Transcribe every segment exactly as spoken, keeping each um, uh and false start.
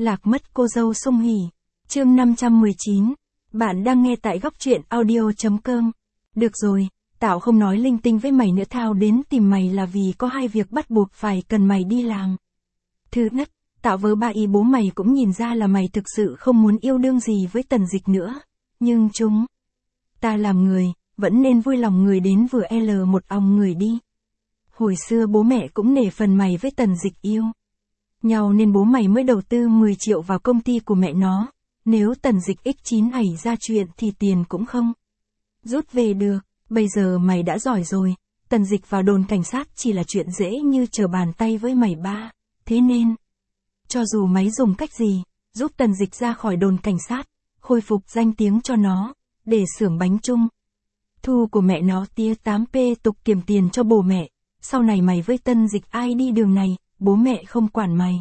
Lạc mất cô dâu Sung Hỉ. Chương năm trăm mười chín. Bạn đang nghe tại góc truyện audio chấm com. Được rồi, tao không nói linh tinh với mày nữa, tao đến tìm mày là vì có hai việc bắt buộc phải cần mày đi làm. Thứ nhất, tao vớ ba ý bố mày cũng nhìn ra là mày thực sự không muốn yêu đương gì với Tần Dịch nữa. Nhưng chúng ta làm người, vẫn nên vui lòng người đến vừa l một òng người đi. Hồi xưa bố mẹ cũng nể phần mày với Tần Dịch yêu nhau nên bố mày mới đầu tư mười triệu vào công ty của mẹ nó. Nếu Tần Dịch x chín ảy ra chuyện thì tiền cũng không rút về được. Bây giờ mày đã giỏi rồi, Tần Dịch vào đồn cảnh sát chỉ là chuyện dễ như trở bàn tay với mày ba. Thế nên, cho dù mày dùng cách gì, giúp Tần Dịch ra khỏi đồn cảnh sát, khôi phục danh tiếng cho nó, để xưởng bánh chung thu của mẹ nó tia tám p tục kiểm tiền cho bố mẹ. Sau này mày với Tần Dịch ai đi đường này, bố mẹ không quản mày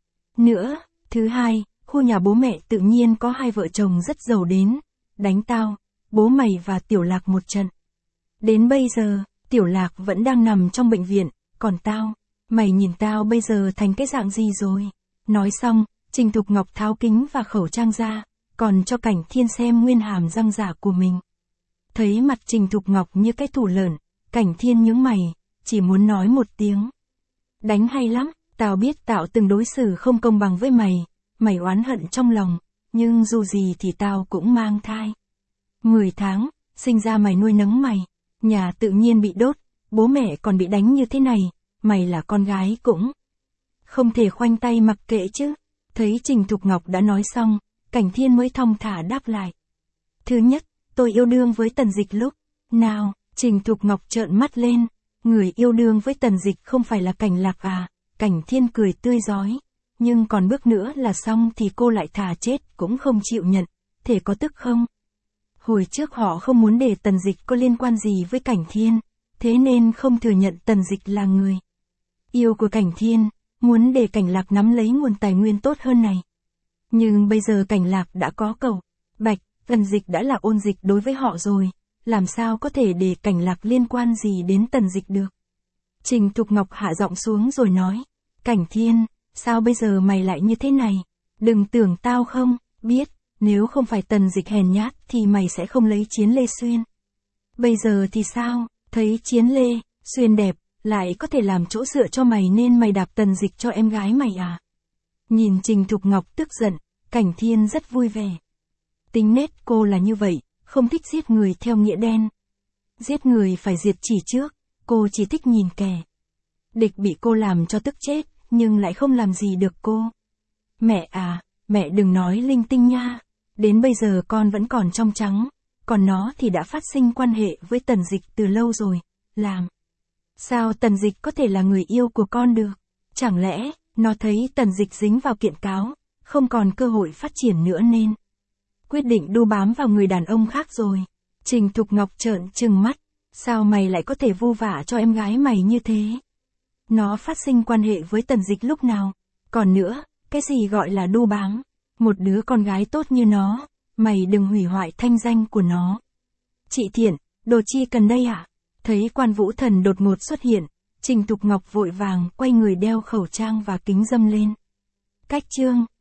nữa. Thứ hai, khu nhà bố mẹ tự nhiên có hai vợ chồng rất giàu đến đánh tao, bố mày và Tiểu Lạc một trận. Đến bây giờ, Tiểu Lạc vẫn đang nằm trong bệnh viện, còn tao, mày nhìn tao bây giờ thành cái dạng gì rồi. Nói xong, Trình Thục Ngọc tháo kính và khẩu trang ra, còn cho Cảnh Thiên xem nguyên hàm răng giả của mình. Thấy mặt Trình Thục Ngọc như cái tủ lợn, Cảnh Thiên nhướng mày, chỉ muốn nói một tiếng: đánh hay lắm, tao biết tao từng đối xử không công bằng với mày, mày oán hận trong lòng, nhưng dù gì thì tao cũng mang thai mười tháng, sinh ra mày nuôi nấng mày, nhà tự nhiên bị đốt, bố mẹ còn bị đánh như thế này, mày là con gái cũng không thể khoanh tay mặc kệ chứ. Thấy Trình Thục Ngọc đã nói xong, Cảnh Thiên mới thong thả đáp lại: thứ nhất, tôi yêu đương với Tần Dịch lúc nào? Trình Thục Ngọc trợn mắt lên: người yêu đương với Tần Dịch không phải là Cảnh Lạc à? Cảnh Thiên cười tươi rói: nhưng còn bước nữa là xong thì cô lại thà chết cũng không chịu nhận, thể có tức không? Hồi trước họ không muốn để Tần Dịch có liên quan gì với Cảnh Thiên, thế nên không thừa nhận Tần Dịch là người yêu của Cảnh Thiên, muốn để Cảnh Lạc nắm lấy nguồn tài nguyên tốt hơn này. Nhưng bây giờ Cảnh Lạc đã có cầu bạch, Tần Dịch đã là ôn dịch đối với họ rồi, làm sao có thể để Cảnh Lạc liên quan gì đến Tần Dịch được? Trình Thục Ngọc hạ giọng xuống rồi nói: Cảnh Thiên, sao bây giờ mày lại như thế này? Đừng tưởng tao không biết, nếu không phải Tần Dịch hèn nhát thì mày sẽ không lấy Chiến Lê Xuyên. Bây giờ thì sao? Thấy Chiến Lê Xuyên đẹp, lại có thể làm chỗ dựa cho mày nên mày đạp Tần Dịch cho em gái mày à? Nhìn Trình Thục Ngọc tức giận, Cảnh Thiên rất vui vẻ. Tính nết cô là như vậy, không thích giết người theo nghĩa đen. Giết người phải diệt chỉ trước, cô chỉ thích nhìn kẻ địch bị cô làm cho tức chết, nhưng lại không làm gì được cô. Mẹ à, mẹ đừng nói linh tinh nha. Đến bây giờ con vẫn còn trong trắng, còn nó thì đã phát sinh quan hệ với Tần Dịch từ lâu rồi. Làm sao Tần Dịch có thể là người yêu của con được? Chẳng lẽ nó thấy Tần Dịch dính vào kiện cáo, không còn cơ hội phát triển nữa nên quyết định đu bám vào người đàn ông khác rồi? Trình Thục Ngọc trợn trừng mắt: sao mày lại có thể vu vả cho em gái mày như thế? Nó phát sinh quan hệ với Tần Dịch lúc nào? Còn nữa, cái gì gọi là đu bám? Một đứa con gái tốt như nó, mày đừng hủy hoại thanh danh của nó. Chị Thiện, đồ chi cần đây ạ? À? Thấy Quan Vũ Thần đột ngột xuất hiện, Trình Thục Ngọc vội vàng quay người đeo khẩu trang và kính râm lên. Cách chương